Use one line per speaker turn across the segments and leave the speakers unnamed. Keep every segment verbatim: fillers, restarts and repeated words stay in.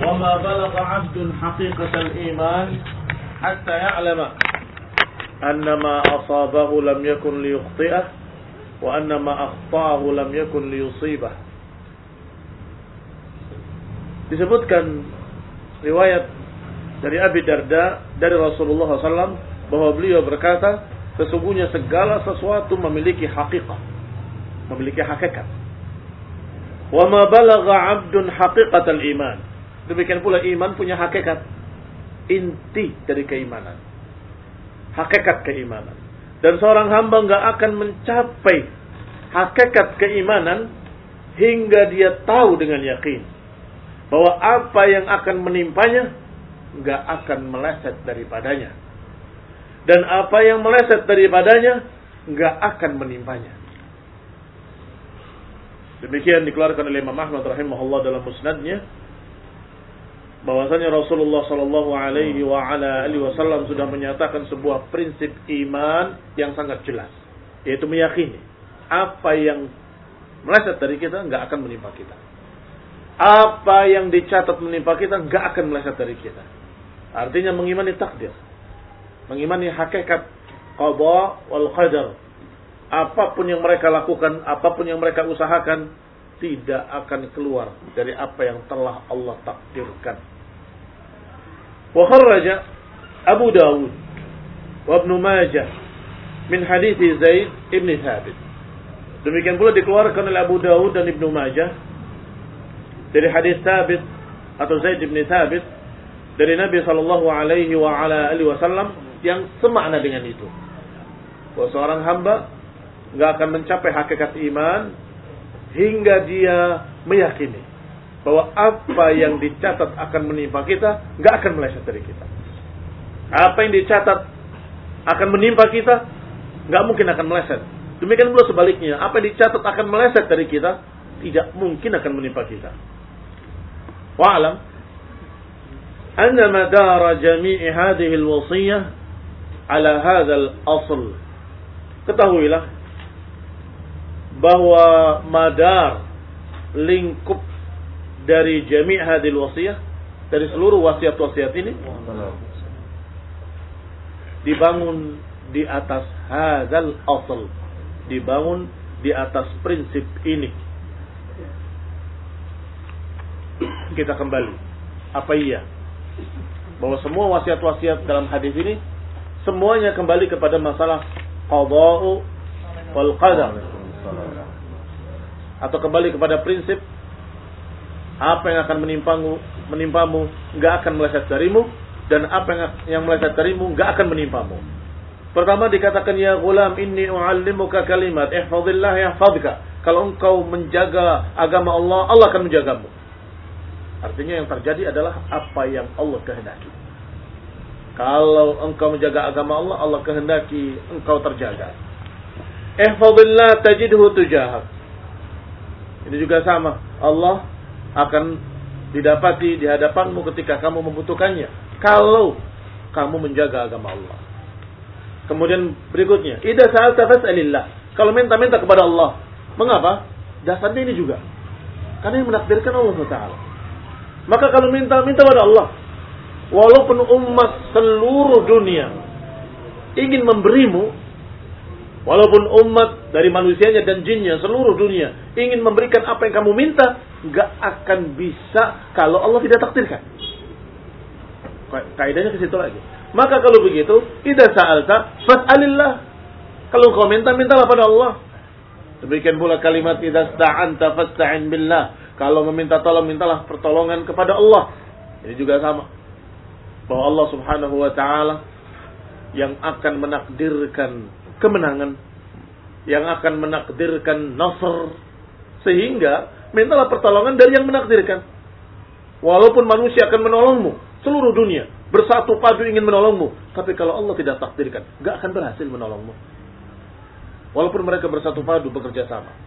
وما بلغ عبد حقيقة الإيمان حتى يعلم أن ما أصابه لم يكن ليخطئه وأن ما أخطأه لم يكن ليصيبه. Disebutkan riwayat dari Abi Darda dari Rasulullah shallallahu alaihi wasallam bahwa beliau berkata, sesungguhnya segala sesuatu memiliki hakikat, memiliki hakikat. Wa ma balagha 'abdun haqiqatal iman. Demikian pula iman punya hakikat, inti dari keimanan, hakikat keimanan. Dan seorang hamba enggak akan mencapai hakikat keimanan hingga dia tahu dengan yakin bahwa apa yang akan menimpanya enggak akan meleset daripadanya, dan apa yang meleset daripadanya enggak akan menimpanya. Demikian dikeluarkan oleh Imam Ahmad rahimahullah dalam musnadnya, bahwasanya Rasulullah sallallahu alaihi wa ala alihi wasallam sudah menyatakan sebuah prinsip iman yang sangat jelas, yaitu meyakini apa yang meleset dari kita enggak akan menimpa kita. Apa yang dicatat menimpa kita enggak akan meleset dari kita. Artinya mengimani takdir, mengimani hakikat qada wal qadar. Apapun yang mereka lakukan, apapun yang mereka usahakan, tidak akan keluar dari apa yang telah Allah takdirkan. Wa kharraja Abu Dawud wa Ibn Majah min hadits Zaid ibn Thabit. Demikian pula dikeluarkan oleh Abu Dawud dan Ibn Majah dari hadis Thabit atau Zaid ibn Thabit dari Nabi sallallahu alaihi wa ala alihi wasallam yang semakna dengan itu. Bahwa seorang hamba enggak akan mencapai hakikat iman hingga dia meyakini bahwa apa yang dicatat akan menimpa kita enggak akan meleset dari kita. Apa yang dicatat akan menimpa kita enggak mungkin akan meleset. Demikian pula sebaliknya, apa yang dicatat akan meleset dari kita tidak mungkin akan menimpa kita. Wa'lam anna madara jami'i hadhihi al-wasiyah ala hadha al-asl. Ketahuilah bahwa madar, lingkup dari jami' hadil wasiyah, dari seluruh wasiat-wasiat ini dibangun di atas hadzal asl, dibangun di atas prinsip ini. Kita kembali, apa iya bahwa semua wasiat-wasiat dalam hadis ini semuanya kembali kepada masalah qada'u wal qadar, atau kembali kepada prinsip apa yang akan menimpamu menimpamu enggak akan meleset darimu, dan apa yang yang meleset darimu enggak akan menimpamu. Pertama dikatakan, ya ghulam inni u'allimuka kalimat ihfazillah yahfazka. Kalau engkau menjaga agama Allah, Allah akan menjagamu. Artinya yang terjadi adalah apa yang Allah kehendaki. Kalau engkau menjaga agama Allah, Allah kehendaki engkau terjaga. Ihfazillah tajidhu tujahak. Ini juga sama. Allah akan didapati di hadapanmu ketika kamu membutuhkannya, kalau kamu menjaga agama Allah. Kemudian berikutnya, idza sa'alta fas'alillah. Kalau minta-minta kepada Allah. Mengapa? Dasarnya ini juga, karena yang menakdirkan Allah subhanahu wa taala. Maka kalau minta-minta kepada Allah, walaupun umat seluruh dunia ingin memberimu, walaupun umat dari manusianya dan jinnya seluruh dunia ingin memberikan apa yang kamu minta, enggak akan bisa kalau Allah tidak takdirkan. Kaidahnya ke situ lagi. Maka kalau begitu, idza sa'alta fas'alillah. Kalau kau minta, mintalah pada Allah. Demikian pula kalimat idza sta'anta fasta'in billah. Kalau meminta tolong, mintalah pertolongan kepada Allah. Ini juga sama. Bahwa Allah Subhanahu wa taala yang akan menakdirkan kemenangan, yang akan menakdirkan nasr, sehingga mintalah pertolongan dari yang menakdirkan. Walaupun manusia akan menolongmu, seluruh dunia bersatu padu ingin menolongmu, tapi kalau Allah tidak takdirkan, enggak akan berhasil menolongmu. Walaupun mereka bersatu padu bekerja sama.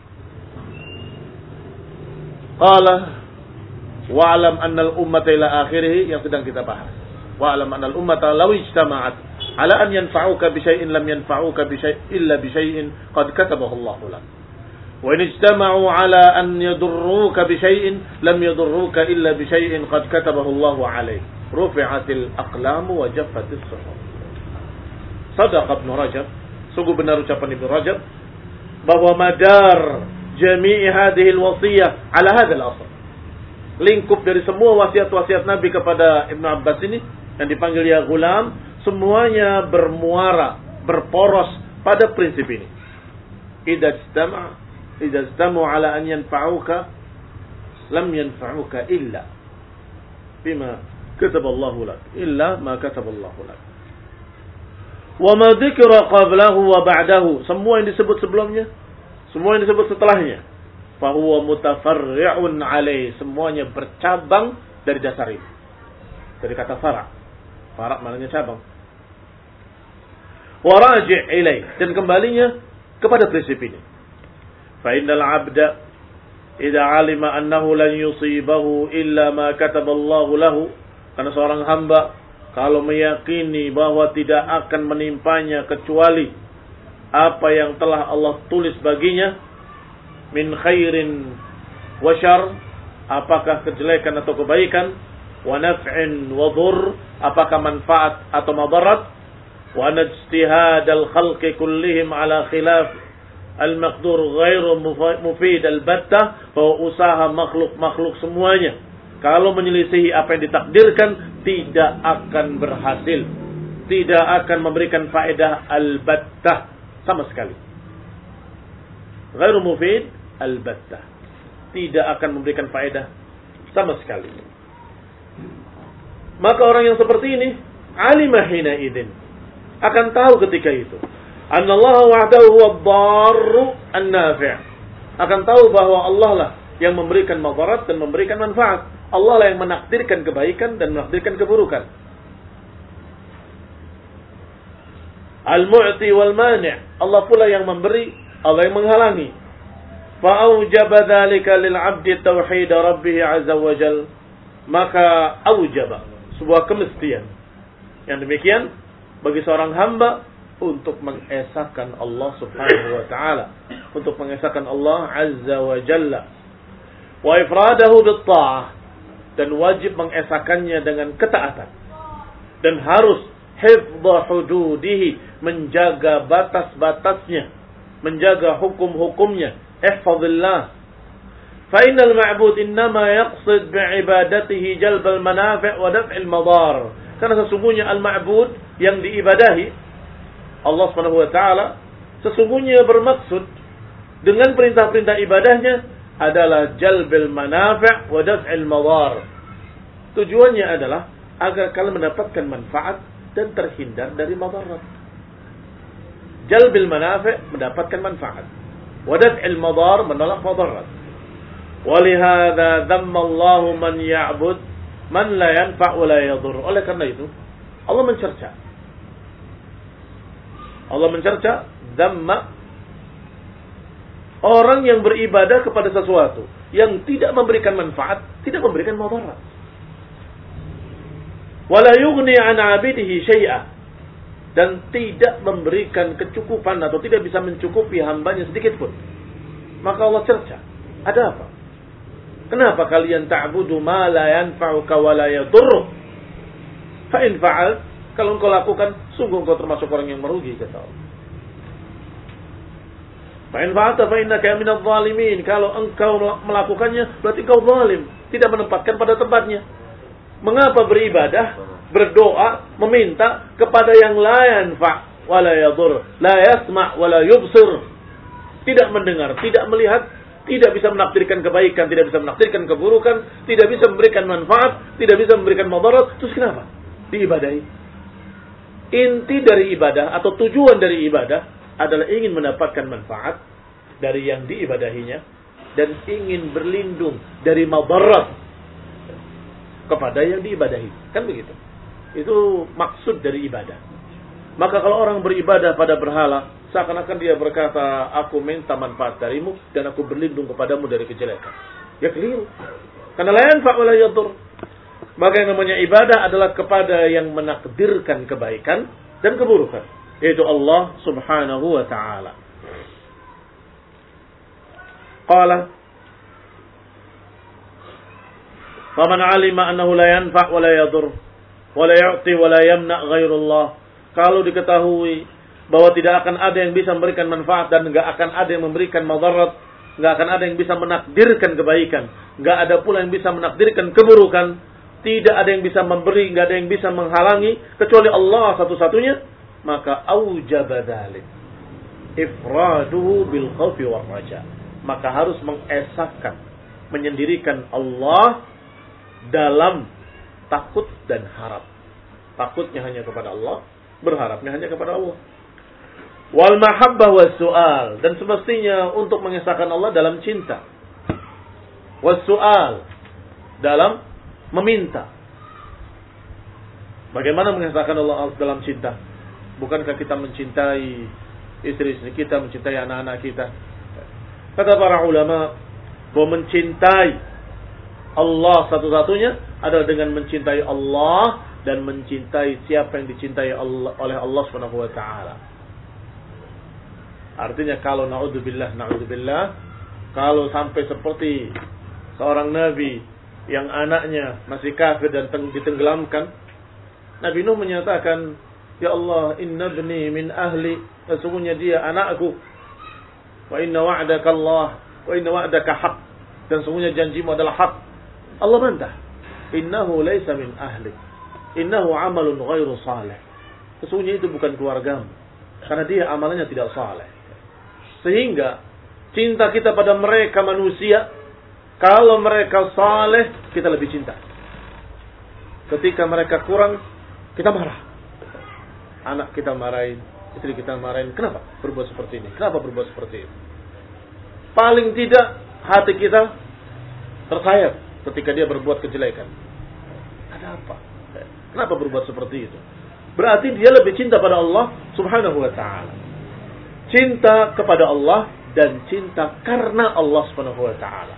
Qala wa'lam anna al-ummata ila akhirih, yang sedang kita bahas. Wa'lam anna al-ummata law ijtama'at ala an yanfa'uka bi syai'in lam yanfa'uka bi syai'in illa bi syai'in qad katabahu Allah lak. Wa in ijtama'u 'ala an yadurruka bi syai'in lam yadurruka illa bi syai'in qad katabahu Allahu 'alaik. Rufi'atil aqlamu wa jaffatis suhuf. Shadaqa Ibn Rajab, sungguh benar ucapan Ibn Rajab bahwa madar jami'i hadhihi al-wasiyah 'ala hadzal asl. Lingkup dari semua wasiat-wasiat Nabi kepada Ibn Abbas ini yang dipanggil ya gulam, semuanya bermuara, berporos pada prinsip ini. Idza istama' idza istamu 'ala an yanfa'uka lam yanfa'uka illa bima kataballahu lak, illa ma kataballahu lak. Wa ma dzikra qablahu wa ba'dahu, semua yang disebut sebelumnya, semua yang disebut setelahnya, fa huwa mutafarri'un 'alai, semuanya bercabang dari dasar ini. Dari kata fara'. Fara' maknanya cabang. Wa raji' ilai, dan kembalinya kepada prinsip ini. Fa innal 'abda idza 'alima annahu lan yusibahu illa ma kataballahu lahu, karena seorang hamba kalau meyakini bahwa tidak akan menimpanya kecuali apa yang telah Allah tulis baginya, min khairin wa syarr, apakah kejelekan atau kebaikan, wa naf'in wa dhurr, apakah manfaat atau madarat, wa ijtihadal khalqi kullihim ala khilaf al-maqdur ghairu mufid al-battah, bahwa usaha makhluk-makhluk semuanya kalau menyelisihi apa yang ditakdirkan tidak akan berhasil, tidak akan memberikan faedah al-battah sama sekali. Ghairu mufid al-battah, tidak akan memberikan faedah sama sekali. Maka orang yang seperti ini alimah hina idin, akan tahu ketika itu annallaha wahdahu huwa ad-darru an-nafi', akan tahu bahwa Allah lah yang memberikan madarat dan memberikan manfaat. Allah lah yang menakdirkan kebaikan dan menakdirkan keburukan. Al-mu'ti wal mani', Allah pula yang memberi, Allah yang menghalangi. Fa aujaba dzalika lil 'abdi tauhid rabbih 'azza wa jalla, maka aujaba, sebuah kemestian yang demikian bagi seorang hamba untuk mengesahkan Allah Subhanahu wa taala, untuk mengesahkan Allah Azza wa Jalla, wa ifradahu bit ta'ah, dan wajib mengesahkannya dengan ketaatan, dan harus hifdha hududihi, menjaga batas-batasnya, menjaga hukum-hukumnya. Ihfazillah, fa innal ma'bud innama yaqsid bi'ibadatihi jalbal manafi' wa daf'il madar, karena sesungguhnya al-ma'bud yang diibadahi Allah Subhanahu wa taala sesungguhnya bermaksud dengan perintah-perintah ibadahnya adalah jalbil manafi' wa daf'il madar. Tujuannya adalah agar kalian mendapatkan manfaat dan terhindar dari madarat. Jalbil manafi' mendapatkan manfaat, wa daf'il madar menolak madarat. Walihada dhamma Allah man ya'bud man la yanfa' wa la yadur. Oleh karena itu Allah mencerca Allah mencerca dhamma, orang yang beribadah kepada sesuatu yang tidak memberikan manfaat, tidak memberikan madarat. Wala yughni an 'abidihi syai'a, dan tidak memberikan kecukupan atau tidak bisa mencukupi hambanya sedikit pun. Maka Allah cerca, ada apa? Kenapa kalian ta'budu ma la yanfa'uka wa la yadurruk? Fa in fa'al, kalau engkau lakukan, sungguh engkau termasuk orang yang merugi, kata Allah. Fa in fa'alta fa innaka minadh dhalimin, kalau engkau melakukannya berarti engkau zalim, tidak menempatkan pada tempatnya. Mengapa beribadah, berdoa, meminta kepada yang la yanfa' wa la yadur, la yasma' wa la yubsir, tidak mendengar, tidak melihat, tidak bisa menakdirkan kebaikan, tidak bisa menakdirkan keburukan, tidak bisa memberikan manfaat, tidak bisa memberikan madarat. Terus kenapa diibadahi? Inti dari ibadah atau tujuan dari ibadah adalah ingin mendapatkan manfaat dari yang diibadahinya dan ingin berlindung dari madarat kepada yang diibadahi. Kan begitu. Itu maksud dari ibadah. Maka kalau orang beribadah pada berhala, seakan-akan dia berkata, aku minta manfaat darimu dan aku berlindung kepadamu dari kejelekan. Ya keliru. Karena la yanfa' wa la yadur. Maka yang namanya ibadah adalah kepada yang menakdirkan kebaikan dan keburukan, yaitu Allah Subhanahu wa ta'ala. qala faman 'alima annahu la yanfa' wa la yadur wa la yu'ti wa la yamna' ghairullah. Kalau diketahui bahwa tidak akan ada yang bisa memberikan manfaat dan enggak akan ada yang memberikan madarat, enggak akan ada yang bisa menakdirkan kebaikan, enggak ada pula yang bisa menakdirkan keburukan, tidak ada yang bisa memberi, enggak ada yang bisa menghalangi kecuali Allah satu-satunya, maka aujaba dzalik ifraduhu bil khaufi war raja. Maka harus mengesahkan, menyendirikan Allah dalam takut dan harap. Takutnya hanya kepada Allah, berharapnya hanya kepada Allah. Wal mahabbah was su'al, dan semestinya untuk mengesahkan Allah dalam cinta. Was su'al, dalam meminta. Bagaimana mengesahkan Allah dalam cinta? Bukankah kita mencintai istri-istri kita, mencintai anak-anak kita? Kata para ulama bahwa mencintai Allah satu-satunya adalah dengan mencintai Allah dan mencintai siapa yang dicintai Allah, oleh Allah Subhanahu wa taala. Artinya kalau naudzubillah naudzubillah kalau sampai seperti seorang nabi yang anaknya masih kafir dan ditenggelamkan, Nabi Nuh menyatakan, ya Allah, inna ibni min ahli, sesungguhnya dia anakku, wa inna wa'daka Allah, wa inna wa'daka haq, dan sesungguhnya janjimu adalah hak. Allah bantah, innahu laysa min ahli, innahu amalun ghairu salih, sesungguhnya itu bukan keluargamu, karena dia amalannya tidak saleh. Sehingga cinta kita pada mereka manusia, kalau mereka saleh, kita lebih cinta. Ketika mereka kurang, kita marah. Anak kita marahin, istri kita marahin. Kenapa berbuat seperti ini? Kenapa berbuat seperti ini? Paling tidak hati kita tersayat ketika dia berbuat kejelekan. Ada apa? Kenapa berbuat seperti itu? Berarti dia lebih cinta pada Allah Subhanahu wa ta'ala. Cinta kepada Allah dan cinta karena Allah Subhanahu wa ta'ala.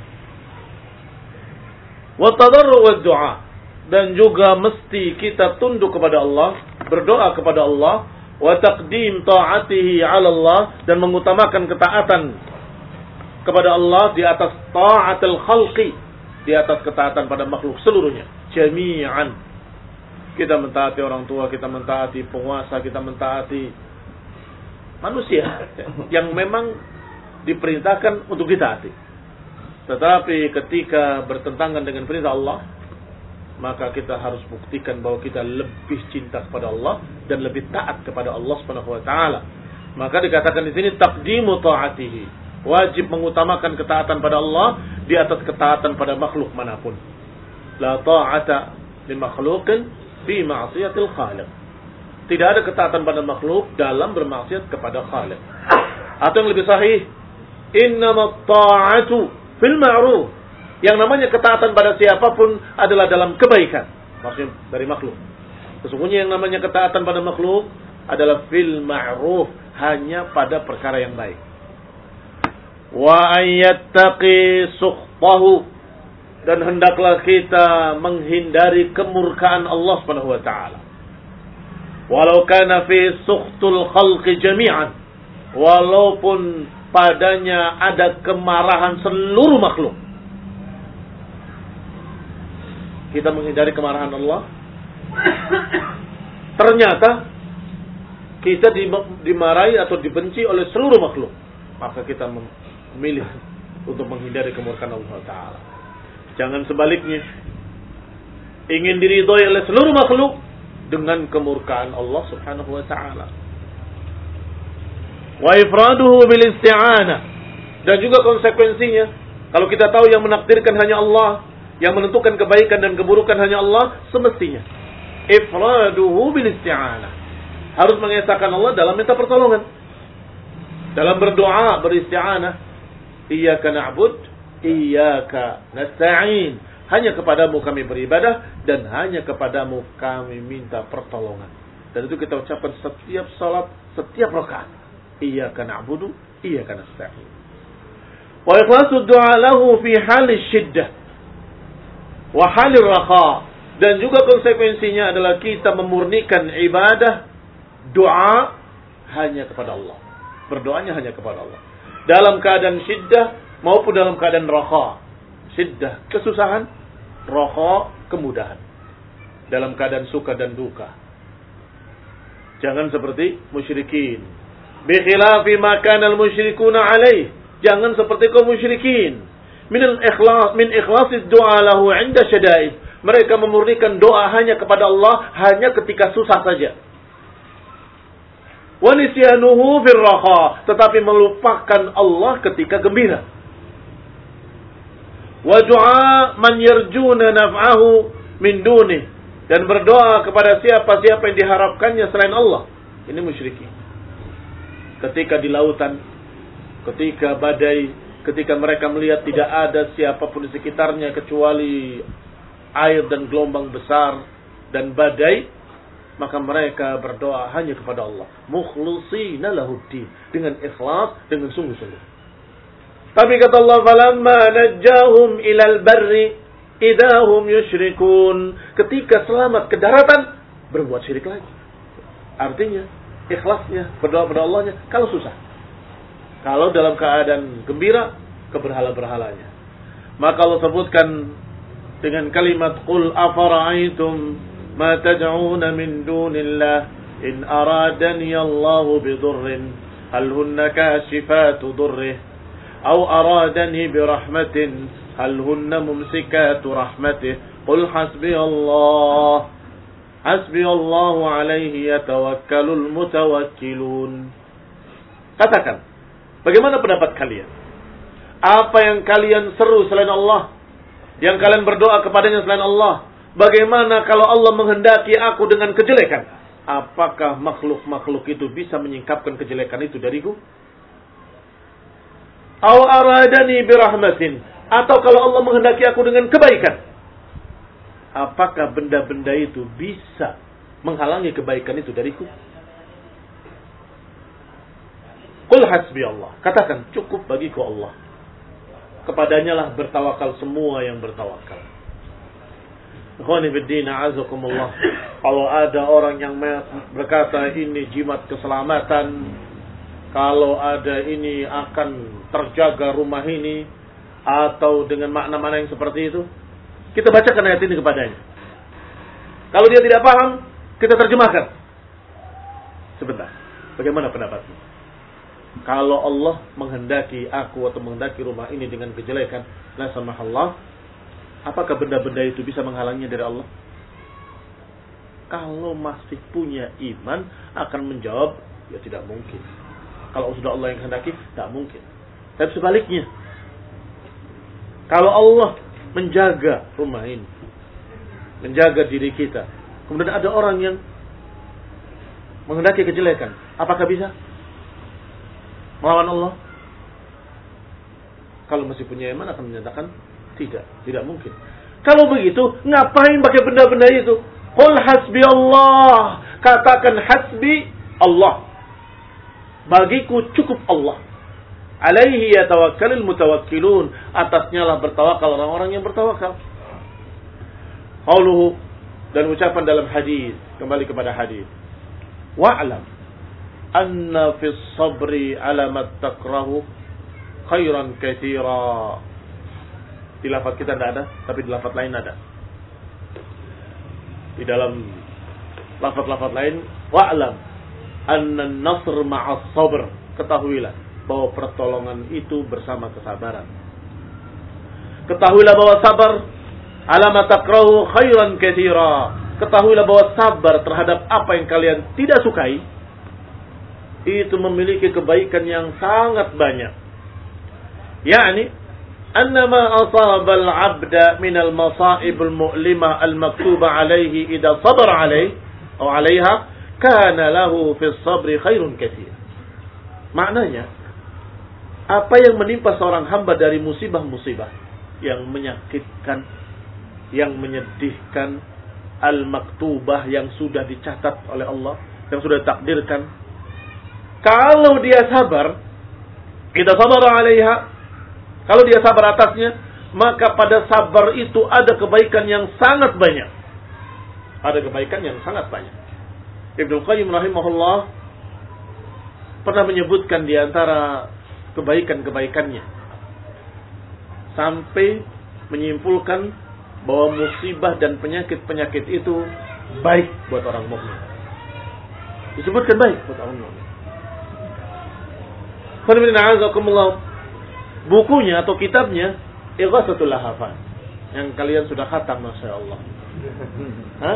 Wa tadarru wa du'a, dan juga mesti kita tunduk kepada Allah, berdoa kepada Allah, wa taqdim ta'atihi 'ala Allah, dan mengutamakan ketaatan kepada Allah di atas ta'atul khalqi, di atas ketaatan pada makhluk seluruhnya, jami'an. Kita mentaati orang tua, kita mentaati penguasa, kita mentaati manusia yang memang diperintahkan untuk ditaati. Tetapi ketika bertentangan dengan perintah Allah, maka kita harus buktikan bahwa kita lebih cinta kepada Allah dan lebih taat kepada Allah Subhanahu wa taala. Maka dikatakan di sini taqdimu ta'atihi, wajib mengutamakan ketaatan pada Allah di atas ketaatan pada makhluk manapun. La ta'ata li makhluqin fi ma'siyatil khaliq. Tidak ada ketaatan pada makhluk dalam bermaksiat kepada Khaliq. Atau yang lebih sahih, innamat ta'atu fil ma'ruf. Yang namanya ketaatan pada siapapun adalah dalam kebaikan. Maksudnya dari makhluk. Sesungguhnya yang namanya ketaatan pada makhluk adalah fil ma'ruf, hanya pada perkara yang baik. Wa ayyattaqi sukhtahu, dan hendaklah kita menghindari kemurkaan Allah Subhanahu wa taala. Walau kana fi sukhtul khalqi jami'an, walaupun padanya ada kemarahan seluruh makhluk. Kita menghindari kemarahan Allah. Ternyata kita dimarahi atau dibenci oleh seluruh makhluk, maka kita memilih untuk menghindari kemurkaan Allah Ta'ala. Jangan sebaliknya, ingin diridhoi oleh seluruh makhluk dengan kemurkaan Allah Subhanahu wa Ta'ala. Wa ifraduhu bil isti'anah, dan juga konsekuensinya, kalau kita tahu yang menakdirkan hanya Allah, yang menentukan kebaikan dan keburukan hanya Allah, semestinya ifraduhu bil isti'anah, harus mengesahkan Allah dalam minta pertolongan, dalam berdoa, beristi'anah. Iyyaka na'bud, iyyaka nasta'in, hanya kepadamu kami beribadah dan hanya kepadamu kami minta pertolongan. Dan itu kita ucapkan setiap salat, setiap rakaat. Iyyaka na'budu, iyyaka nasta'in. Wa ikhlasu du'a lahu fi halis syiddah wa halir raha, dan juga konsekuensinya adalah kita memurnikan ibadah doa hanya kepada Allah. Berdoanya hanya kepada Allah. Dalam keadaan syiddah maupun dalam keadaan raha, syiddah, kesusahan, raha, kemudahan. Dalam keadaan suka dan duka. Jangan seperti musyrikin. Bi khilafi ma kana al-musyrikuna alaih. Jangan seperti kaum musyrikin. Min al-ikhlas min ikhlasid du'a lahu 'inda syada'id. Mereka memurnikan doa hanya kepada Allah hanya ketika susah saja. Wa nisyanuhu fil raha, tetapi melupakan Allah ketika gembira. Wa du'a man yarjuna naf'ahu min dunih, dan berdoa kepada siapa-siapa yang diharapkannya selain Allah. Ini musyrikin. Ketika di lautan, ketika badai, ketika mereka melihat tidak ada siapapun di sekitarnya kecuali air dan gelombang besar dan badai, maka mereka berdoa hanya kepada Allah. Mukhlisina lahuddin, dengan ikhlas, dengan sungguh-sungguh. Tapi kata Allah, falamma najjahum ilal barri idahum yusyrikun. Ketika selamat ke daratan, berbuat syirik lagi. Artinya, ikhlasnya, berdoa pada Allahnya, kalau susah. Kalau dalam keadaan gembira, ke berhala-berhalanya. Maka Allah sebutkan dengan kalimat, Qul afara'aitum ma tad'una min dunillah in aradani Allahu bidurrin hal hunna kashifatu durrih aw aradani birahmatin hal hunna mumsikatu rahmatih qul hasbiyallah hasbiyallahu alaihi yatawakkalul mutawakkilun. Katakan, bagaimana pendapat kalian? Apa yang kalian seru selain Allah? Yang kalian berdoa kepadanya selain Allah? Bagaimana kalau Allah menghendaki aku dengan kejelekan? Apakah makhluk-makhluk itu bisa menyingkapkan kejelekan itu dariku? Aw aradani birahmatin, atau kalau Allah menghendaki aku dengan kebaikan, apakah benda-benda itu bisa menghalangi kebaikan itu dariku? Qul hasbi Allah. Katakan, cukup bagiku Allah. Kepadanya lah bertawakal semua yang bertawakal. Ikhwani fiddin, a'azakumullah. Kalau ada orang yang berkata ini jimat keselamatan, kalau ada ini akan terjaga rumah ini, atau dengan makna-makna yang seperti itu, kita bacakan ayat ini kepadanya. Kalau dia tidak paham, kita terjemahkan. Sebentar, bagaimana pendapatmu? Kalau Allah menghendaki aku atau menghendaki rumah ini dengan kejelekan, la samahallah, apakah benda-benda itu bisa menghalangnya dari Allah? Kalau masih punya iman, akan menjawab, ya tidak mungkin. Kalau sudah Allah yang hendaki, tidak mungkin. Tapi sebaliknya, kalau Allah menjaga rumah ini, menjaga diri kita, kemudian ada orang yang menghendaki kejelekan, apakah bisa melawan Allah? Kalau masih punya iman akan menyatakan tidak, tidak mungkin. Kalau begitu, ngapain pakai benda-benda itu? Qul hasbi Allah. Katakan hasbi Allah. Bagiku cukup Allah. Alaihi yatawakkalul mutawakkilun. Atasnya lah bertawakal orang-orang yang bertawakal. Qauluhu, dan ucapan dalam hadis, kembali kepada hadis. Wa'lam anna fis sabri alamat takrahu khairan katsira. Di lafaz kita tidak ada, tapi di lafaz lain ada. Di dalam lafaz-lafaz lain, wa'lam anna an-nasr ma'as sabr. Ketahuilah bahwa pertolongan itu bersama kesabaran. Ketahuilah bahwa sabar alamat takrahu khairan katsira. Ketahuilah bahwa sabar terhadap apa yang kalian tidak sukai itu memiliki kebaikan yang sangat banyak. Yani, annama asabal abda minal masaibul mu'limah al-maktuba alaihi idha sabar alaih atau alaiha, kana lahu fis sabri khairun katsir. Maknanya, apa yang menimpa seorang hamba dari musibah-musibah yang menyakitkan, yang menyedihkan, al-maktubah yang sudah dicatat oleh Allah, yang sudah ditakdirkan, kalau dia sabar, kita sabar alaiha, kalau dia sabar atasnya, maka pada sabar itu ada kebaikan yang sangat banyak. Ada kebaikan yang sangat banyak. Ibnu Qayyim rahimahullah pernah menyebutkan di antara kebaikan-kebaikannya. sampai menyimpulkan bahwa musibah dan penyakit-penyakit itu baik buat orang mukmin. Disebutkan baik buat orang mukmin. Bukunya atau kitabnya Ighatsatul Lahafan yang kalian sudah khatam, Masya Allah. Hah?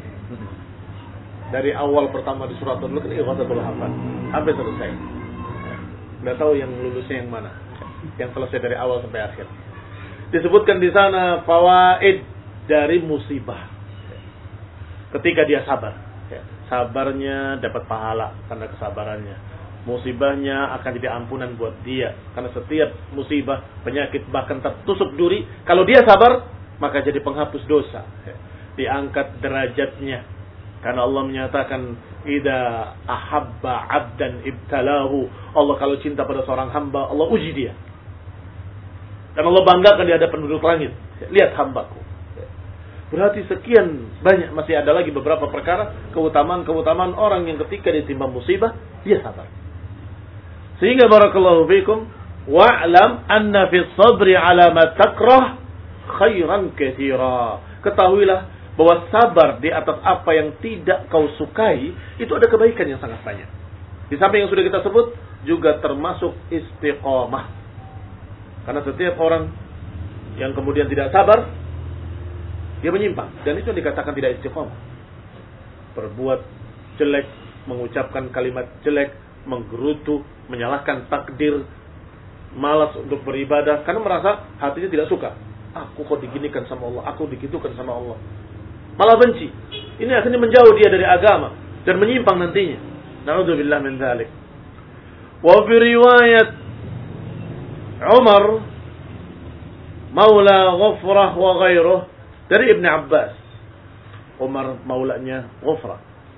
Dari awal pertama di surat dulu kan Ighatsatul Lahafan sampai selesai. Nggak tahu yang lulusnya yang mana, yang selesai dari awal sampai akhir. Disebutkan di sana fawaid dari musibah. Ketika dia sabar, sabarnya dapat pahala karena kesabarannya. Musibahnya akan jadi ampunan buat dia karena setiap musibah, penyakit, bahkan tertusuk duri, kalau dia sabar maka jadi penghapus dosa, diangkat derajatnya karena Allah menyatakan idza ahabba 'abdan ibtalahu. Allah kalau cinta pada seorang hamba, Allah uji dia. Dan Allah banggakan di hadapan penduduk langit, lihat hambaku. Berarti sekian banyak, masih ada lagi beberapa perkara keutamaan-keutamaan orang yang ketika ditimpa musibah dia sabar. Sehingga barakallahu fikum wa'lam anna fi sabri 'ala ma takrah khairan katsira. Ketahuilah bahwa sabar di atas apa yang tidak kau sukai itu ada kebaikan yang sangat banyak. Di samping yang sudah kita sebut juga termasuk istiqamah. Karena setiap orang yang kemudian tidak sabar dia menyimpang, dan itu yang dikatakan tidak istiqamah. Berbuat jelek, mengucapkan kalimat jelek, menggerutu, menyalahkan takdir, malas untuk beribadah karena merasa hatinya tidak suka. Aku kok diginikan sama Allah, aku digitukan sama Allah. Malah benci. Ini akhirnya menjauh dia dari agama dan menyimpang nantinya. Na'udzubillah min dzalik. Wa fi riwayat Umar Maula Ghufrah wa ghairuh dari Ibn Abbas. Umar maulanya Ghufrah.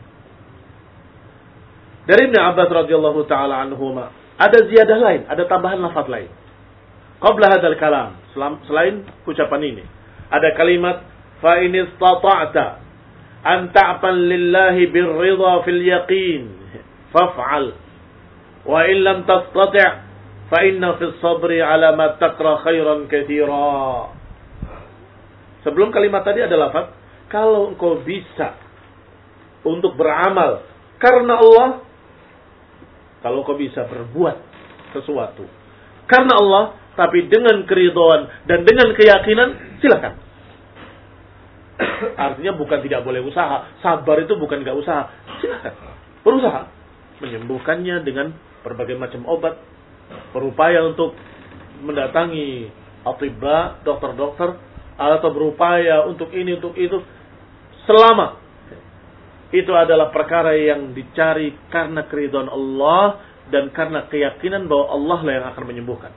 Dari Ibn Abbas radhiyallahu taala anhuma, ada ziyadah lain, ada tambahan lafaz lain. Qabla hadzal kalam, selain ucapan ini, ada kalimat fa in istata'ta an ta'ban lillahi birridha fil yaqin faf'al wa in lam tastati' fa inna fis sabri 'ala ma taqra khairan katsira. Sebelum kalimat tadi ada lafaz, kalau engkau bisa untuk beramal karena Allah, kalau kau bisa berbuat sesuatu karena Allah, tapi dengan keridhaan dan dengan keyakinan, silakan. Artinya bukan tidak boleh usaha. Sabar itu bukan enggak usaha. Silakan. Berusaha. Menyembuhkannya dengan berbagai macam obat. Berupaya untuk mendatangi atibba, dokter-dokter. Atau berupaya untuk ini, untuk itu. Selama itu adalah perkara yang dicari karena keridhaan Allah dan karena keyakinan bahwa Allah lah yang akan menyembuhkan.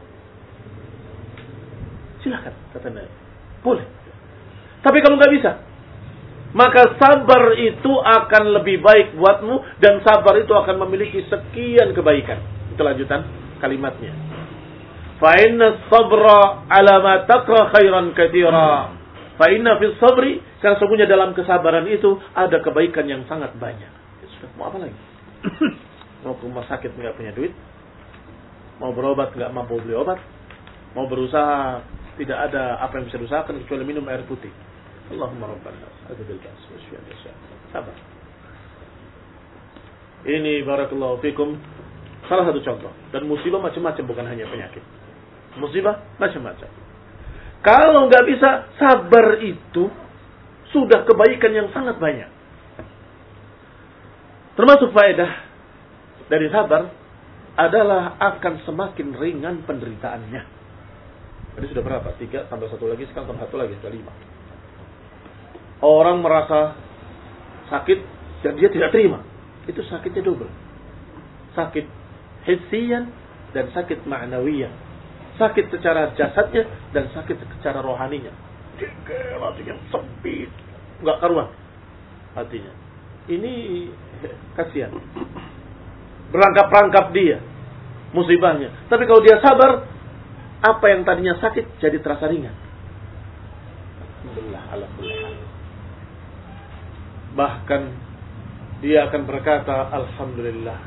Silakan, kata Nabi. Boleh. Tapi kalau nggak bisa, maka sabar itu akan lebih baik buatmu dan sabar itu akan memiliki sekian kebaikan. Itu lanjutan kalimatnya. Fa inna sabra 'ala ma taqra khairan katsira. Fa inna fis sabri, karena sesungguhnya dalam kesabaran itu ada kebaikan yang sangat banyak. Ya sudah, mau apa lagi? Mau ke rumah sakit nggak punya duit, mau berobat nggak mampu beli obat, mau berusaha tidak ada apa yang bisa diusahakan kecuali minum air putih. Allahumma rabbana adzbil ba's wa syfa. Sabar. Ini barakallahu fikum salah satu contoh. Dan musibah macam-macam, bukan hanya penyakit. Musibah macam-macam. Kalau nggak bisa, sabar itu sudah kebaikan yang sangat banyak. Termasuk faedah dari sabar adalah akan semakin ringan penderitaannya. Jadi sudah berapa? Tiga tambah satu lagi, sekarang tambah satu lagi, sudah lima. Orang merasa sakit dan dia tidak terima. Itu sakitnya double. Sakit hissiyan dan sakit ma'nawiyan. Sakit secara jasadnya dan sakit secara rohaninya. Jengkel, hatinya sempit, nggak karuan hatinya. Ini kasihan. Berangkap-rangkap dia musibahnya. Tapi kalau dia sabar, apa yang tadinya sakit jadi terasa ringan. Alhamdulillah ala kulli hal. Bahkan dia akan berkata alhamdulillah.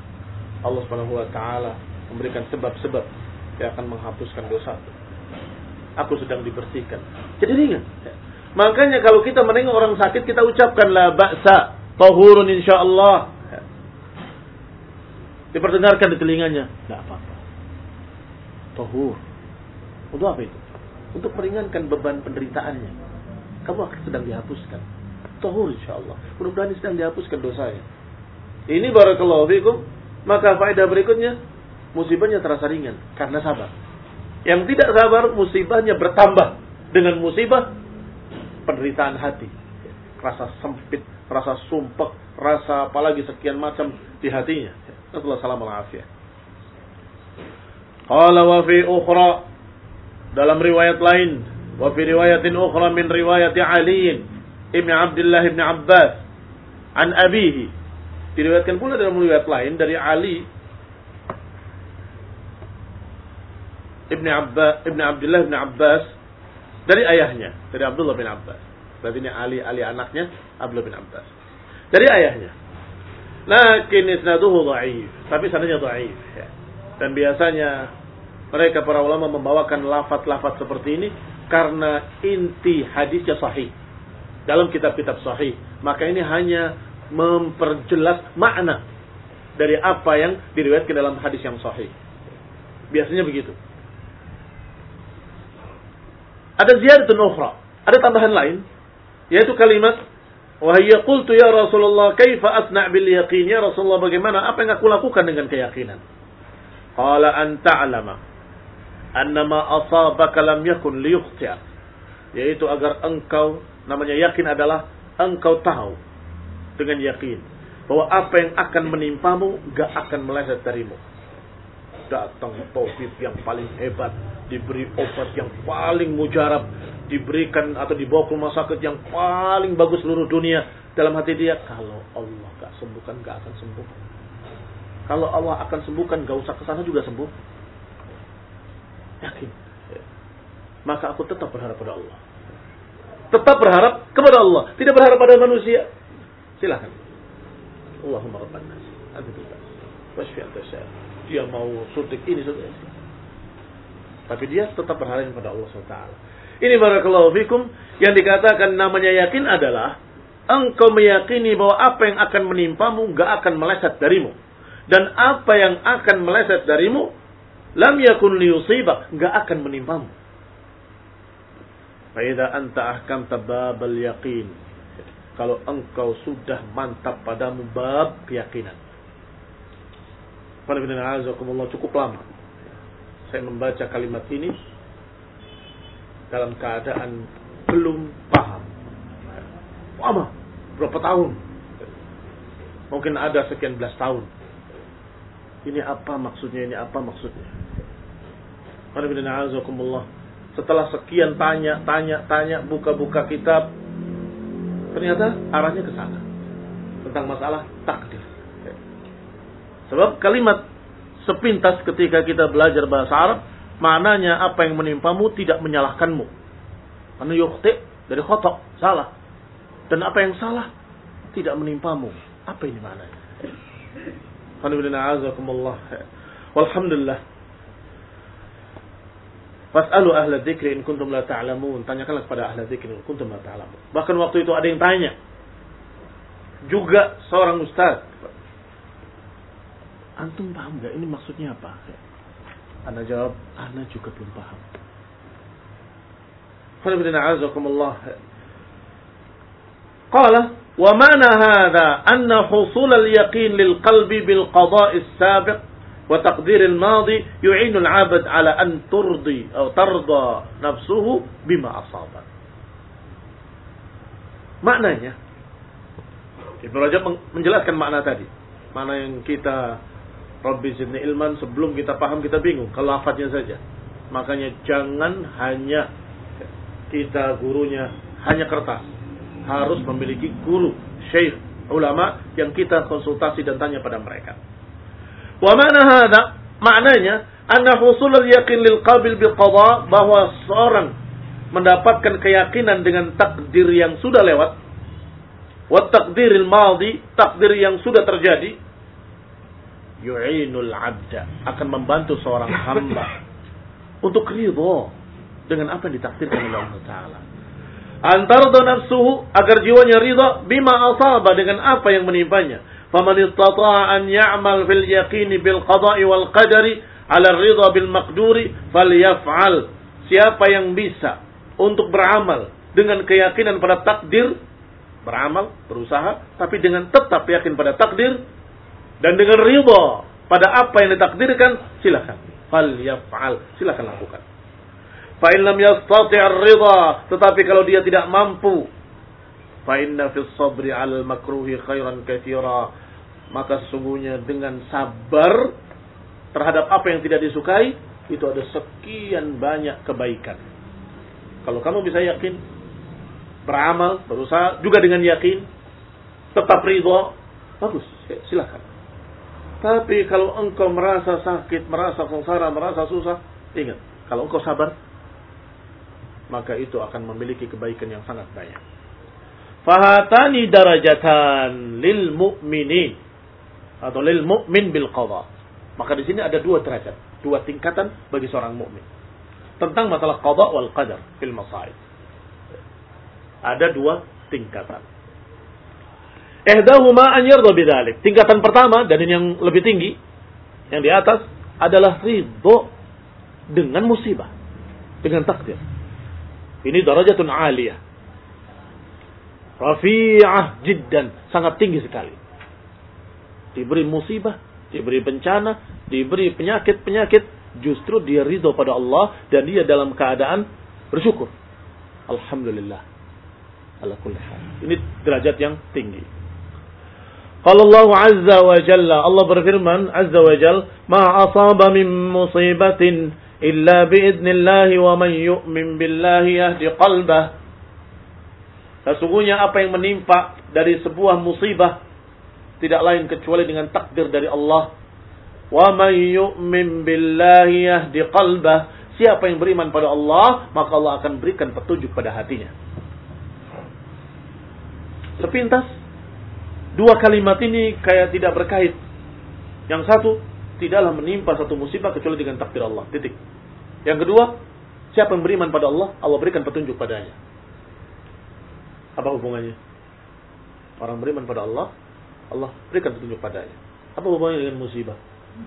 Allah Subhanahu wa taala memberikan sebab-sebab yang akan menghapuskan dosa. aku sedang dibersihkan. Jadi ringan. Makanya kalau kita menengok orang sakit, kita ucapkan la ba'sa, tahurun insyaallah. Diperdengarkan di telinganya, enggak apa-apa. Tahur. Untuk apa itu? Untuk meringankan beban penderitaannya. Kamu akan sedang dihapuskan. Tahur insyaallah. Mudah-mudahan sedang dihapuskan dosanya. Ini barakallahu fikum. Maka faedah berikutnya, musibahnya terasa ringan karena sabar. Yang tidak sabar, musibahnya bertambah dengan musibah penderitaan hati. Rasa sempit, rasa sumpek, rasa apalagi sekian macam di hatinya. Nasallahu alaihi wasallam. Qala wa fi ukhra, dalam riwayat lain, wa fi riwayatin ukhra min riwayati Ali ibn Abdullah ibn Abbas an abihi, diriwayatkan pula dalam riwayat lain dari Ali ibn Abbas ibn Abdullah ibn Abbas dari ayahnya, dari Abdullah bin Abbas. Berarti ini Ali Ali anaknya Abdullah bin Abbas. Dari ayahnya. Lakin isnaduhu dhaif, tapi sanadnya dhaif ya. Dan biasanya mereka para ulama membawakan lafaz-lafaz seperti ini karena inti hadisnya sahih dalam kitab-kitab sahih. Maka ini hanya memperjelas makna dari apa yang diriwayatkan dalam hadis yang sahih. Biasanya begitu. Ada ziyadatun ukhra, ada tambahan lain, yaitu kalimat wa hiya qultu ya Rasulullah kaifa asna' bil yaqin, ya Rasulullah bagaimana apa yang aku lakukan dengan keyakinan? Qala an ta'lama annama asabaka lam yakun liyukhti'ak, yaitu agar engkau, namanya yakin adalah engkau tahu dengan yakin bahwa apa yang akan menimpamu gak akan meleset darimu. Datang taufik yang paling hebat, diberi obat yang paling mujarab, diberikan atau dibawa ke rumah sakit yang paling bagus seluruh dunia. Dalam hati dia, kalau Allah gak sembuhkan, gak akan sembuh. Kalau Allah akan sembuhkan, gak usah kesana juga sembuh. Yakin. Maka aku tetap berharap pada Allah. Tetap berharap kepada Allah, tidak berharap pada manusia. Silakan. Allahumma rabban nas, anta billah, washfi anta syafi. Dia mau suntik ini suntik ini. Tapi dia tetap berharap kepada Allah subhanahu wa taala. Ini barakallahu fikum, yang dikatakan namanya yakin adalah engkau meyakini bahwa apa yang akan menimpamu gak akan meleset darimu. Dan apa yang akan meleset darimu lam yakun liyusibak, gak akan menimpamu. Fa idza anta ahkamta babal yaqin, kalau engkau sudah mantap padamu bab keyakinan. Cukup lama saya membaca kalimat ini dalam keadaan belum paham. Lama, berapa tahun? Mungkin ada sekian belas tahun. Ini apa maksudnya? Ini apa maksudnya? Setelah sekian tanya, tanya, tanya, buka-buka kitab, ternyata arahnya ke sana, tentang masalah takdir. Sebab kalimat sepintas ketika kita belajar bahasa Arab, maknanya apa yang menimpamu tidak menyalahkanmu. Karena yukhti dari khotok, salah. Dan apa yang salah tidak menimpamu. Apa ini maknanya? Walhamdulillah. Fas'alu ahla dzikri in kuntum la ta'lamun. Tanyakanlah kepada ahla dzikri in kuntum la ta'lamun. Bahkan waktu itu ada yang tanya. Juga seorang ustaz. Antum paham gak ini maksudnya apa? Ana jawab, ana juga belum paham. Qala, wa mana hadha anna husul al-yaqin lil qalbi bil qada' as-sabiq wa taqdir al-madi yu'inu al-'abd ala an turdi atau tarda nafsuhu bima asaba. Maknanya, Ibnu Rajab menjelaskan makna tadi. Makna yang kita Rabbi zidni ilman, sebelum kita paham kita bingung kalau lafadznya saja. Makanya jangan hanya kita gurunya hanya kertas. Harus memiliki guru, syekh, ulama yang kita konsultasi dan tanya pada mereka. Wa mana hadza? Maknanya anna husulul yaqin lil qabil bil qada, bahwa seorang mendapatkan keyakinan dengan takdir yang sudah lewat. Wa taqdiril madhi, takdir yang sudah terjadi. Yu'inul abda, akan membantu seorang hamba untuk ridho dengan apa yang ditakdirkan oleh Allah Ta'ala. Antarda nafsuhu, agar jiwanya ridha bima asaba, dengan apa yang menimpanya. Faman istata'a an ya'mal fil yaqini bil qada'i wal qadari ala ridha bil maqduri falyaf'al. Siapa yang bisa untuk beramal dengan keyakinan pada takdir, beramal, berusaha, tapi dengan tetap yakin pada takdir dan dengan ridha pada apa yang ditakdirkan, silakan. Falyaf'al, silakan lakukan. Fa in lam yastati' ar-ridha, tetapi kalau dia tidak mampu, fa inna fis sabri 'alal makruhi khairan katsira, maka sesungguhnya dengan sabar terhadap apa yang tidak disukai itu ada sekian banyak kebaikan. Kalau kamu bisa yakin, beramal, berusaha juga dengan yakin, tetap ridha, bagus, silakan. Tapi kalau engkau merasa sakit, merasa sengsara, merasa susah, ingat, kalau engkau sabar, maka itu akan memiliki kebaikan yang sangat banyak. Fahatani darajatan lil mu'minin, atau lil mu'min bil qadha. Maka di sini ada dua derajat, dua tingkatan bagi seorang mukmin tentang masalah qadha wal qadar fil masaib. Ada dua tingkatan. Ihdahuma an yarda bidzalik. Tingkatan pertama, dan ini yang lebih tinggi, yang di atas adalah ridha dengan musibah, dengan takdir. Ini darajatun aliyah, rafi'ah jiddan, sangat tinggi sekali. Diberi musibah, diberi bencana, diberi penyakit-penyakit, justru dia ridha pada Allah dan dia dalam keadaan bersyukur. Alhamdulillah. Ala kulli hal. Ini derajat yang tinggi. Qala Allah azza wa jalla, Allah berfirman azza wa jalla, ma asaba min musibatin illa biidnillahi wa man yu'min billahi yahdi qalbah. Sesungguhnya apa yang menimpa dari sebuah musibah tidak lain kecuali dengan takdir dari Allah. Wa man yu'min billahi yahdi qalbah. Siapa yang beriman pada Allah, maka Allah akan berikan petunjuk pada hatinya. Sepintas dua kalimat ini kayak tidak berkait. Yang satu, tidaklah menimpa satu musibah kecuali dengan takdir Allah. Titik. Yang kedua, siapa yang beriman pada Allah, Allah berikan petunjuk padanya. Apa hubungannya? Orang beriman pada Allah, Allah berikan petunjuk padanya. Apa hubungannya dengan musibah?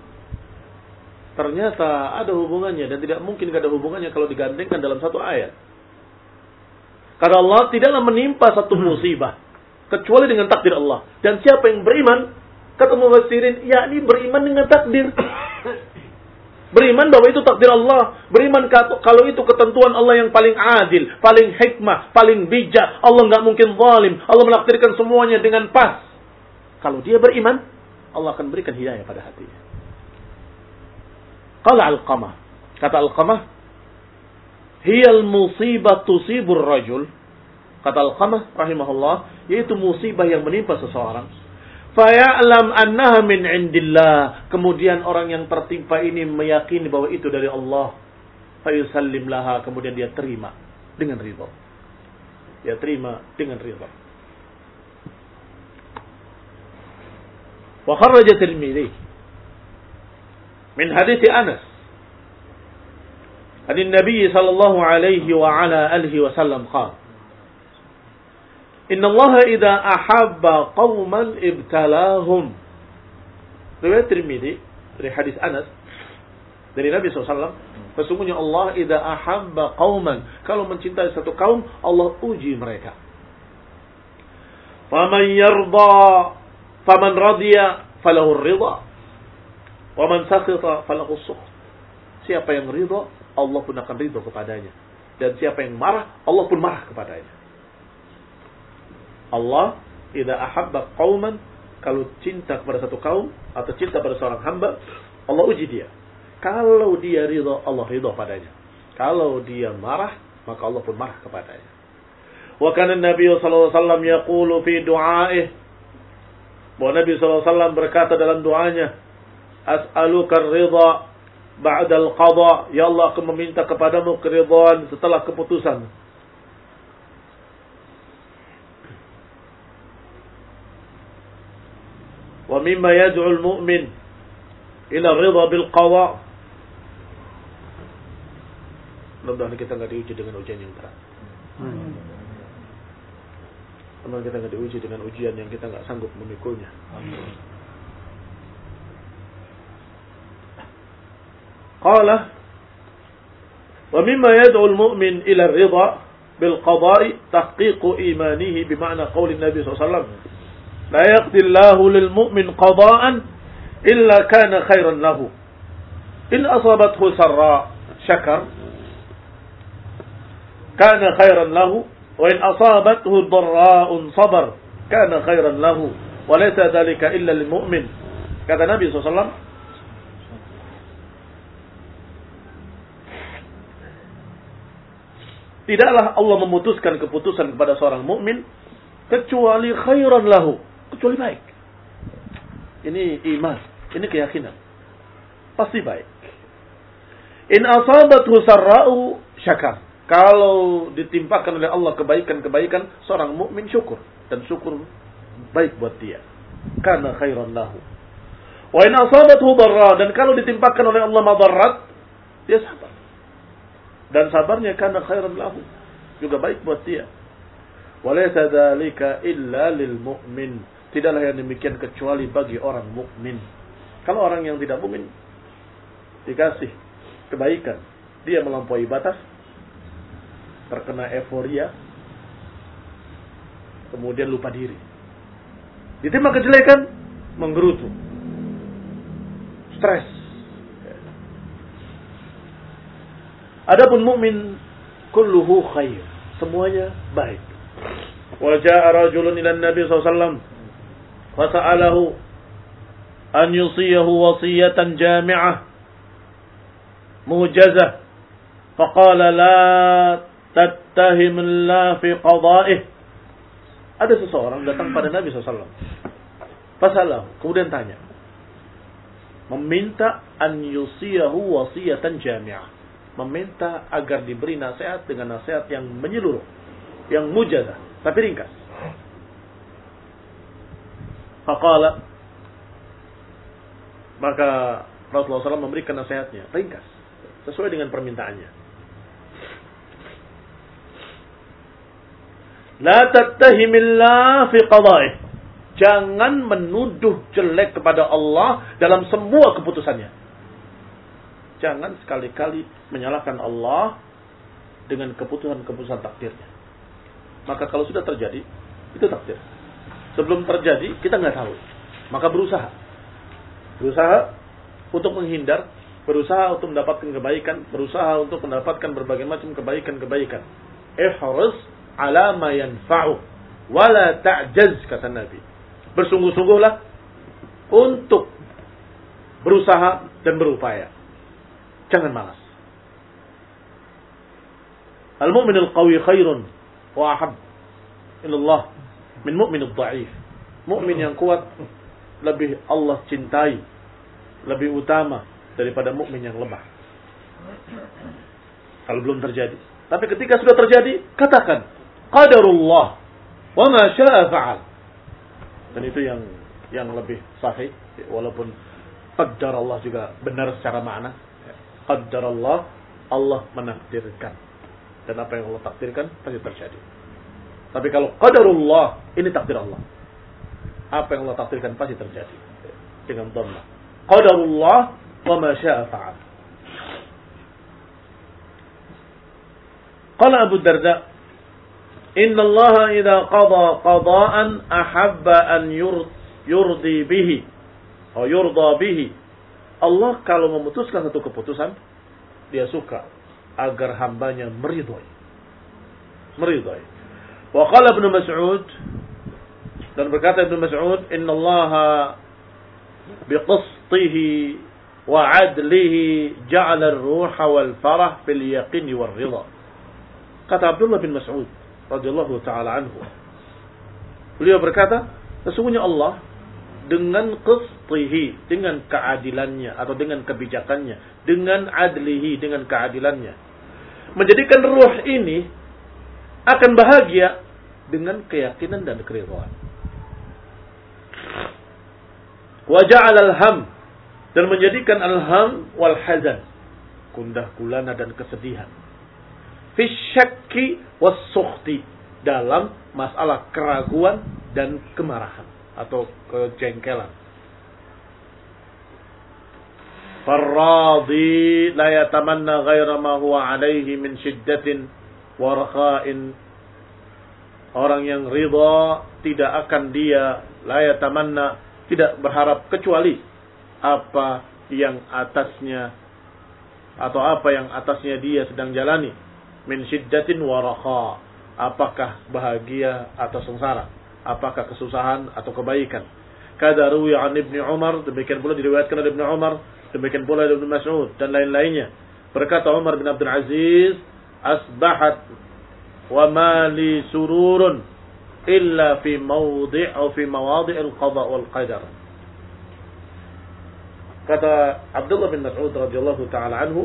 Ternyata ada hubungannya, dan tidak mungkin tidak ada hubungannya kalau digandengkan dalam satu ayat. Karena Allah tidaklah menimpa satu musibah kecuali dengan takdir Allah. Dan siapa yang beriman, kata mufassirin, yakni beriman dengan takdir. Beriman bahwa itu takdir Allah. Beriman kalau itu ketentuan Allah yang paling adil, paling hikmah, paling bijak. Allah nggak mungkin zalim. Allah menakdirkan semuanya dengan pas. Kalau dia beriman, Allah akan berikan hidayah pada hatinya. Qala Alqamah, kata Alqamah, hiyal musibah tusibur rajul. Kata Alqamah rahimahullah, yaitu musibah yang menimpa seseorang. Faya'lam annaha min indillah. Kemudian orang yang tertimpa ini meyakini bahwa itu dari Allah. Fayusallim laha. Kemudian dia terima dengan ridha. Dia terima dengan ridha. Wa kharraja Tirmidzi min hadits Anas an Nabi sallallahu alaihi wa ala alihi wasallam qala, Inna Allah idza ahabba qauman ibtalahum. Riwayat Tirmidzi dari hadis Anas dari Nabi sallallahu alaihi wasallam, sesungguhnya Allah idza ahabba qauman, kalau mencintai satu kaum, Allah uji mereka. Faman yarda, faman radiya falahu ridha, wa man sakhita falahu sukht. Siapa yang ridha, Allah pun akan ridha kepadanya. Dan siapa yang marah, Allah pun marah kepadanya. Allah idza ahabba qauman, kalau cinta kepada satu kaum atau cinta pada seorang hamba, Allah uji dia. Kalau dia ridha, Allah ridha padanya. Kalau dia marah, maka Allah pun marah kepadanya. Wa kana Nabi sallallahu alaihi wasallam yaqulu fi du'aih, bahwa Nabi sallallahu alaihi wasallam berkata dalam doanya, as'aluka ridha ba'da al-qada, ya Allah, aku meminta kepadamu keridhaan setelah keputusan. Wa mimma yad'u al-mu'min ila ridha bil qada, Mudah-mudahan kita nggak diuji dengan ujian yang berat. Hmm. Mudah-mudahan kita nggak diuji dengan ujian yang kita nggak sanggup memikulnya. Hmm. Qala wa mimma yad'u al-mu'min ila ar-ridha bil qada'i tahqiqu imanihi bima'na qauli Nabi sallallahu alaihi wasallam la yaqdi Allahu lil mu'min qada'an illa kana khairan lahu in asabathu sarra syakar kana khairan lahu wa in asabathu dharra'un sabar kana khairan lahu wa laysa dhalika illa lil mu'min. Kata Nabi sallallahu alaihi wasallam, tidaklah Allah memutuskan keputusan kepada seorang mukmin kecuali khairan lahu, kecuali baik. Ini iman, ini keyakinan. Pasti baik. In asabathu sarra'u syakar. Kalau ditimpakan oleh Allah kebaikan-kebaikan, seorang mukmin syukur, dan syukur baik buat dia. Karena khairan lahu. Wa in asabathu dharra, dan kalau ditimpakan oleh Allah madarat, dia sabar. Dan sabarnya karena khairan lahu, juga baik buat dia. Walaysa dzalika illa lil mu'min. Tidaklah yang demikian kecuali bagi orang mukmin. Kalau orang yang tidak mukmin dikasih kebaikan, dia melampaui batas, terkena euforia, kemudian lupa diri. Ditimpa kejelekan, menggerutu, stres. Adapun mukmin kulluhu khair, semuanya baik. Wa jaa rajulun ila Nabi sallallahu alaihi wasallam fa sa'alahu an yusiyahu wasiyatan jami'ah mujazah faqala la tattahim Allah fi qada'ih. Ada seseorang datang pada Nabi sallallahu alaihi wasallam, fa sa'alahu, kemudian tanya, meminta an yusiyahu wasiyatan jami'ah, meminta agar diberi nasihat dengan nasihat yang menyeluruh, yang mujazah, tapi ringkas. Faqala, maka Rasulullah sallallahu alaihi wasallam memberikan nasihatnya ringkas, sesuai dengan permintaannya. La tattahimillah fi qada'ih. Jangan menuduh jelek kepada Allah dalam semua keputusannya. Jangan sekali-kali menyalahkan Allah dengan keputusan-keputusan takdirnya. Maka kalau sudah terjadi, itu takdir. Sebelum terjadi, kita nggak tahu. Maka berusaha. Berusaha untuk menghindar, berusaha untuk mendapatkan kebaikan, berusaha untuk mendapatkan berbagai macam kebaikan-kebaikan. Ihris ala ma yanfa'u wa la ta'jaz, kata Nabi. Bersungguh-sungguhlah untuk berusaha dan berupaya. Jangan malas. Al-mu'min al-qawi khairun wa ahab ilallah min mu'min al-dha'if. Mu'min yang kuat lebih Allah cintai, lebih utama daripada mu'min yang lemah. Kalau belum terjadi. Tapi ketika sudah terjadi, katakan qadarullah wa ma syaa fa'al. Dan itu yang yang lebih sahih, walaupun qaddar Allah juga benar secara makna. Qaddar Allah, Allah menakdirkan. Dan apa yang Allah takdirkan pasti terjadi. Tapi kalau qadarullah, ini takdir Allah. Apa yang Allah takdirkan pasti terjadi. Dengan dhamma. Qadarullah wa ma syaa fa'al. Qala Abu Darda, Inna Allah idza qada qada'an ahabba an yurdi bihi atau yurda bihi. Allah kalau memutuskan satu keputusan, dia suka agar hambanya meridhai. Meridhai. Wa qala Ibnu Mas'ud, dan berkata Ibnu Mas'ud, Inna Allah biqistihi wa adlihi ja'ala ar-ruha wal farah fil yaqin wal ridha. Kata Abdullah bin Mas'ud radhiyallahu taala anhu, beliau berkata, sesungguhnya Allah dengan qistihi, dengan keadilannya atau dengan kebijakannya, dengan adlihi, dengan keadilannya, menjadikan ruh ini akan bahagia dengan keyakinan dan keridhaan. Wa ja'ala al-ham, dan menjadikan al-ham wal hazan, gundah gulana dan kesedihan, fi syakki was-sukhti, dalam masalah keraguan dan kemarahan atau kejengkelan. Farradi la yatamanna ghaira ma huwa alaihi min shiddatin wa rakha'in. Orang yang ridha tidak akan dia la yatamanna, tidak berharap kecuali apa yang atasnya atau apa yang atasnya dia sedang jalani, min shiddatin wa rakha'. Apakah bahagia atau sengsara, apakah kesusahan atau kebaikan. Kada ruwi an Ibnu Umar, demikian pula diriwayatkan oleh Ibnu Umar, demikian pula dari Ibnu Mas'ud dan lain-lainnya. Berkata Umar bin Abdul Aziz, asbahat wa ma li sururun illa fi mawdi' atau fi mawadhi' al-qada' wal qadar. Kata Abdullah bin Mas'ud radhiyallahu taala anhu,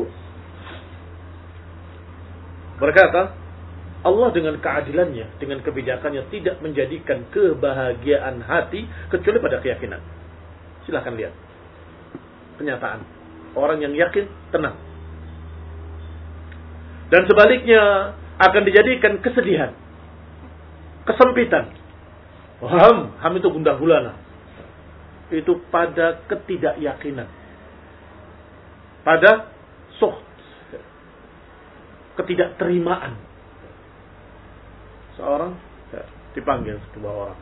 berkata, Allah dengan keadilannya, dengan kebijakannya tidak menjadikan kebahagiaan hati kecuali pada keyakinan. Silahkan lihat kenyataan. Orang yang yakin tenang. Dan sebaliknya akan dijadikan kesedihan, kesempitan. Ham, ham itu gundah gulana. Itu pada ketidakyakinan. Pada suht, ketidakterimaan. Seorang ya, dipanggil kedua orang,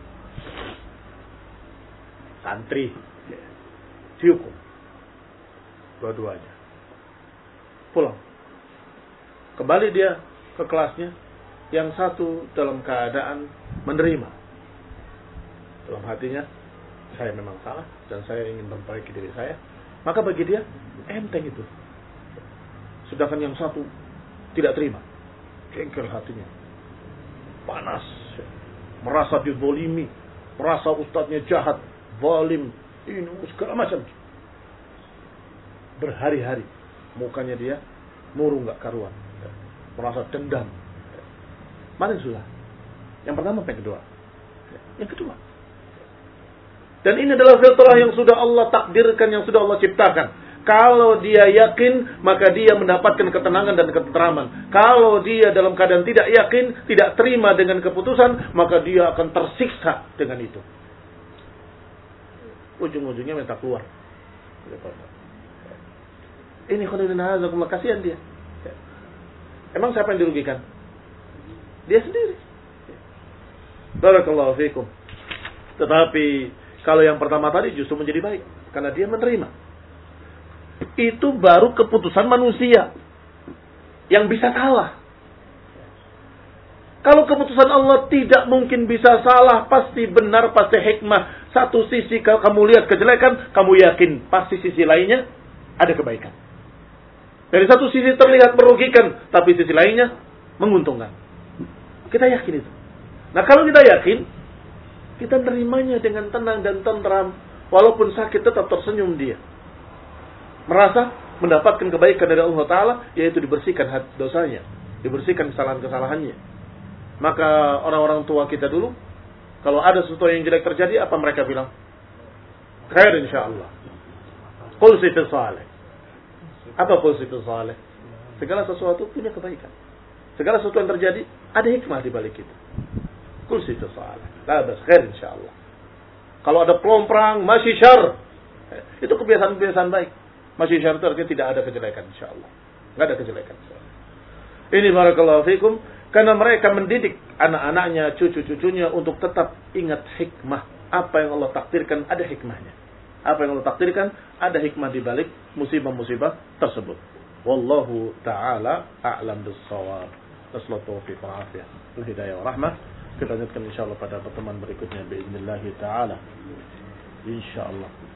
santri ya, dihukum dua-duanya, pulang kembali dia ke kelasnya. Yang satu dalam keadaan menerima, dalam hatinya, saya memang salah dan saya ingin memperbaiki diri saya, maka bagi dia enteng itu. Sedangkan yang satu tidak terima, jengkel hatinya, panas, merasa dizolimi, merasa ustadznya jahat, zalim, ini segala macam. Berhari-hari mukanya dia murung gak karuan, merasa dendam. Mana yang sudah? Yang pertama apa yang kedua? Yang kedua. Dan ini adalah fitrah yang sudah Allah takdirkan, yang sudah Allah ciptakan. Kalau dia yakin, maka dia mendapatkan ketenangan dan ketenteraman. Kalau dia dalam keadaan tidak yakin, tidak terima dengan keputusan, maka dia akan tersiksa dengan itu. Ujung-ujungnya minta keluar. Ini khairullahi azakumullah, kasihan dia. Emang siapa yang dirugikan? Dia sendiri. Barakallahu fikum. Tetapi kalau yang pertama tadi justru menjadi baik, karena dia menerima. Itu baru keputusan manusia yang bisa salah. Kalau keputusan Allah tidak mungkin bisa salah, pasti benar, pasti hikmah. Satu sisi kamu lihat kejelekan, kamu yakin pasti sisi lainnya ada kebaikan. Dari satu sisi terlihat merugikan, tapi sisi lainnya menguntungkan. Kita yakin itu. Nah kalau kita yakin, kita terimanya dengan tenang dan tentram. Walaupun sakit tetap tersenyum dia. Merasa mendapatkan kebaikan dari Allah Ta'ala, yaitu dibersihkan dosanya, dibersihkan kesalahan-kesalahannya. Maka orang-orang tua kita dulu, kalau ada sesuatu yang jelek terjadi, apa mereka bilang? Khair insyaAllah. Qul sifil salih. Apa qul sifil salih? Segala sesuatu punya kebaikan. Segala sesuatu yang terjadi, ada hikmah di balik itu. Qul sifil salih. La bas, khair insyaAllah. Kalau ada pelomprang, masih syar. Itu kebiasaan-kebiasaan baik. Masih syar itu artinya tidak ada kejelekan insyaAllah. Tidak ada kejelekan insyaAllah. Ini barakallahu fikum. Karena mereka mendidik anak-anaknya, cucu-cucunya untuk tetap ingat hikmah. Apa yang Allah takdirkan ada hikmahnya. Apa yang Allah takdirkan ada hikmah di balik musibah-musibah tersebut. Wallahu ta'ala a'lam bis-shawab. Nasallahu taufiq wal afiyah. Wal hidayah wa rahmah. Kita lanjutkan insyaallah pada pertemuan berikutnya biiznillah ta'ala. Insyaallah.